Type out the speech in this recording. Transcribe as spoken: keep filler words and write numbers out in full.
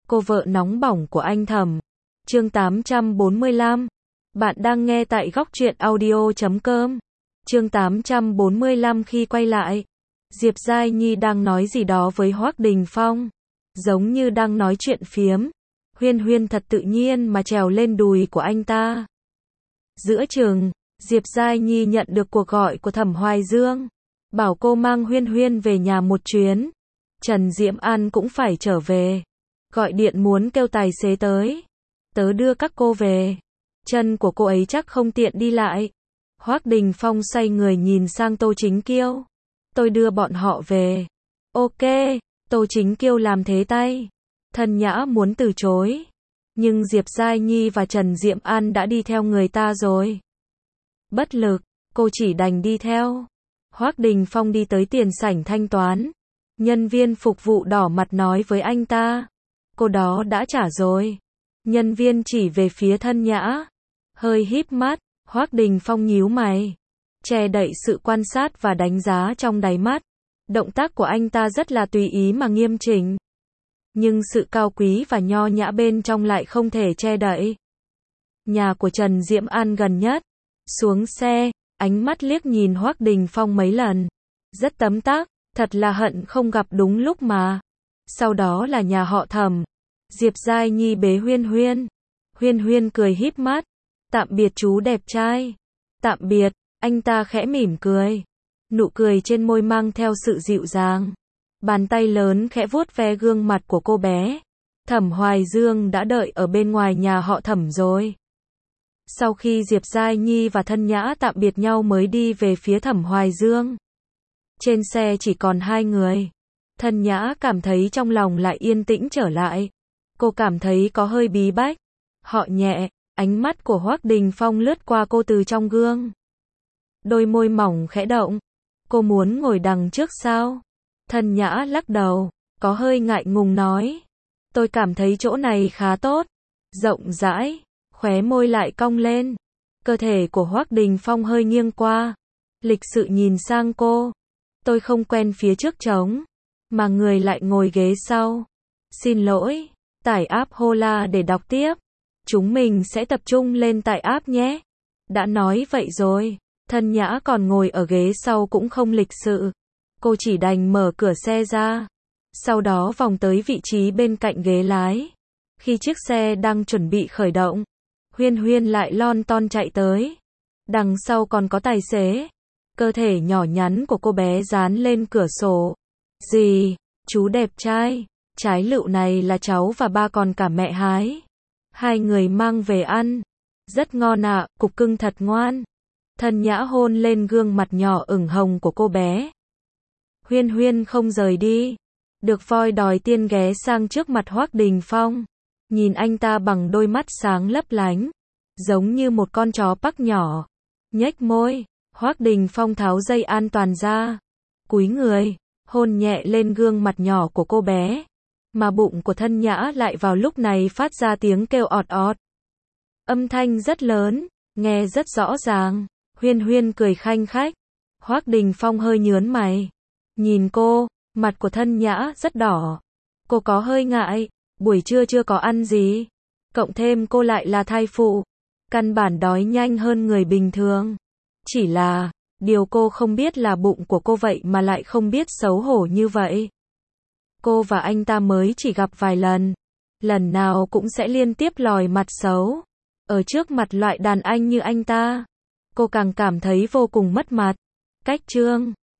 cô vợ nóng bỏng của anh Thẩm. Chương tám trăm bốn mươi lăm. Bạn đang nghe tại góc truyện audio chấm com. Chương tám trăm bốn mươi lăm. Khi quay lại, Diệp Giai Nhi đang nói gì đó với Hoắc Đình Phong, giống như đang nói chuyện phiếm. Huyên Huyên thật tự nhiên mà trèo lên đùi của anh ta. Giữa chừng, Diệp Giai Nhi nhận được cuộc gọi của Thẩm Hoài Dương, bảo cô mang Huyên Huyên về nhà một chuyến. Trần Diễm An cũng phải trở về, gọi điện muốn kêu tài xế tới, tớ đưa các cô về. Chân của cô ấy chắc không tiện đi lại. Hoắc Đình Phong xoay người nhìn sang Tô Chính Kiêu. Tôi đưa bọn họ về. Ok, Tô Chính Kiêu làm thế tay. Thân Nhã muốn từ chối, nhưng Diệp Giai Nhi và Trần Diệm An đã đi theo người ta rồi. Bất lực, cô chỉ đành đi theo. Hoắc Đình Phong đi tới tiền sảnh thanh toán. Nhân viên phục vụ đỏ mặt nói với anh ta, cô đó đã trả rồi. Nhân viên chỉ về phía Thân Nhã, hơi híp mắt. Hoắc Đình Phong nhíu mày, che đậy sự quan sát và đánh giá trong đáy mắt. Động tác của anh ta rất là tùy ý mà nghiêm chỉnh, nhưng sự cao quý và nho nhã bên trong lại không thể che đậy. Nhà của Trần Diễm An gần nhất. Xuống xe, ánh mắt liếc nhìn Hoắc Đình Phong mấy lần. Rất tấm tắc, thật là hận không gặp đúng lúc mà. Sau đó là nhà họ Thẩm. Diệp Giai Nhi bế Huyên Huyên. Huyên Huyên cười híp mắt. Tạm biệt chú đẹp trai. Tạm biệt, anh ta khẽ mỉm cười. Nụ cười trên môi mang theo sự dịu dàng. Bàn tay lớn khẽ vuốt ve gương mặt của cô bé. Thẩm Hoài Dương đã đợi ở bên ngoài nhà họ Thẩm rồi. Sau khi Diệp Giai Nhi và Thân Nhã tạm biệt nhau mới đi về phía Thẩm Hoài Dương. Trên xe chỉ còn hai người. Thân Nhã cảm thấy trong lòng lại yên tĩnh trở lại. Cô cảm thấy có hơi bí bách. Họ nhẹ, ánh mắt của Hoắc Đình Phong lướt qua cô từ trong gương. Đôi môi mỏng khẽ động. Cô muốn ngồi đằng trước sao? Thân Nhã lắc đầu, có hơi ngại ngùng nói. Tôi cảm thấy chỗ này khá tốt, rộng rãi. Khóe môi lại cong lên. Cơ thể của Hoắc Đình Phong hơi nghiêng qua, lịch sự nhìn sang cô. Tôi không quen phía trước trống, mà người lại ngồi ghế sau. Xin lỗi, tải app Hola để đọc tiếp. Chúng mình sẽ tập trung lên tải app nhé. Đã nói vậy rồi, Thân Nhã còn ngồi ở ghế sau cũng không lịch sự. Cô chỉ đành mở cửa xe ra, sau đó vòng tới vị trí bên cạnh ghế lái. Khi chiếc xe đang chuẩn bị khởi động, Huyên Huyên lại lon ton chạy tới. Đằng sau còn có tài xế. Cơ thể nhỏ nhắn của cô bé dán lên cửa sổ. Gì? Chú đẹp trai. Trái lựu này là cháu và ba còn cả mẹ hái. Hai người mang về ăn. Rất ngon ạ, à, cục cưng thật ngoan. Thân Nhã hôn lên gương mặt nhỏ ửng hồng của cô bé. Huyên Huyên không rời đi. Được voi đòi tiên ghé sang trước mặt Hoắc Đình Phong. Nhìn anh ta bằng đôi mắt sáng lấp lánh, giống như một con chó Park nhỏ. Nhếch môi, Hoắc Đình Phong tháo dây an toàn ra, cúi người, hôn nhẹ lên gương mặt nhỏ của cô bé. Mà bụng của Thân Nhã lại vào lúc này phát ra tiếng kêu ọt ọt. Âm thanh rất lớn, nghe rất rõ ràng. Huyên Huyên cười khanh khách. Hoắc Đình Phong hơi nhướng mày, nhìn cô, mặt của Thân Nhã rất đỏ. Cô có hơi ngại. Buổi trưa chưa có ăn gì, cộng thêm cô lại là thai phụ, căn bản đói nhanh hơn người bình thường. Chỉ là, điều cô không biết là bụng của cô vậy mà lại không biết xấu hổ như vậy. Cô và anh ta mới chỉ gặp vài lần, lần nào cũng sẽ liên tiếp lòi mặt xấu. Ở trước mặt loại đàn anh như anh ta, cô càng cảm thấy vô cùng mất mặt. Cách trương,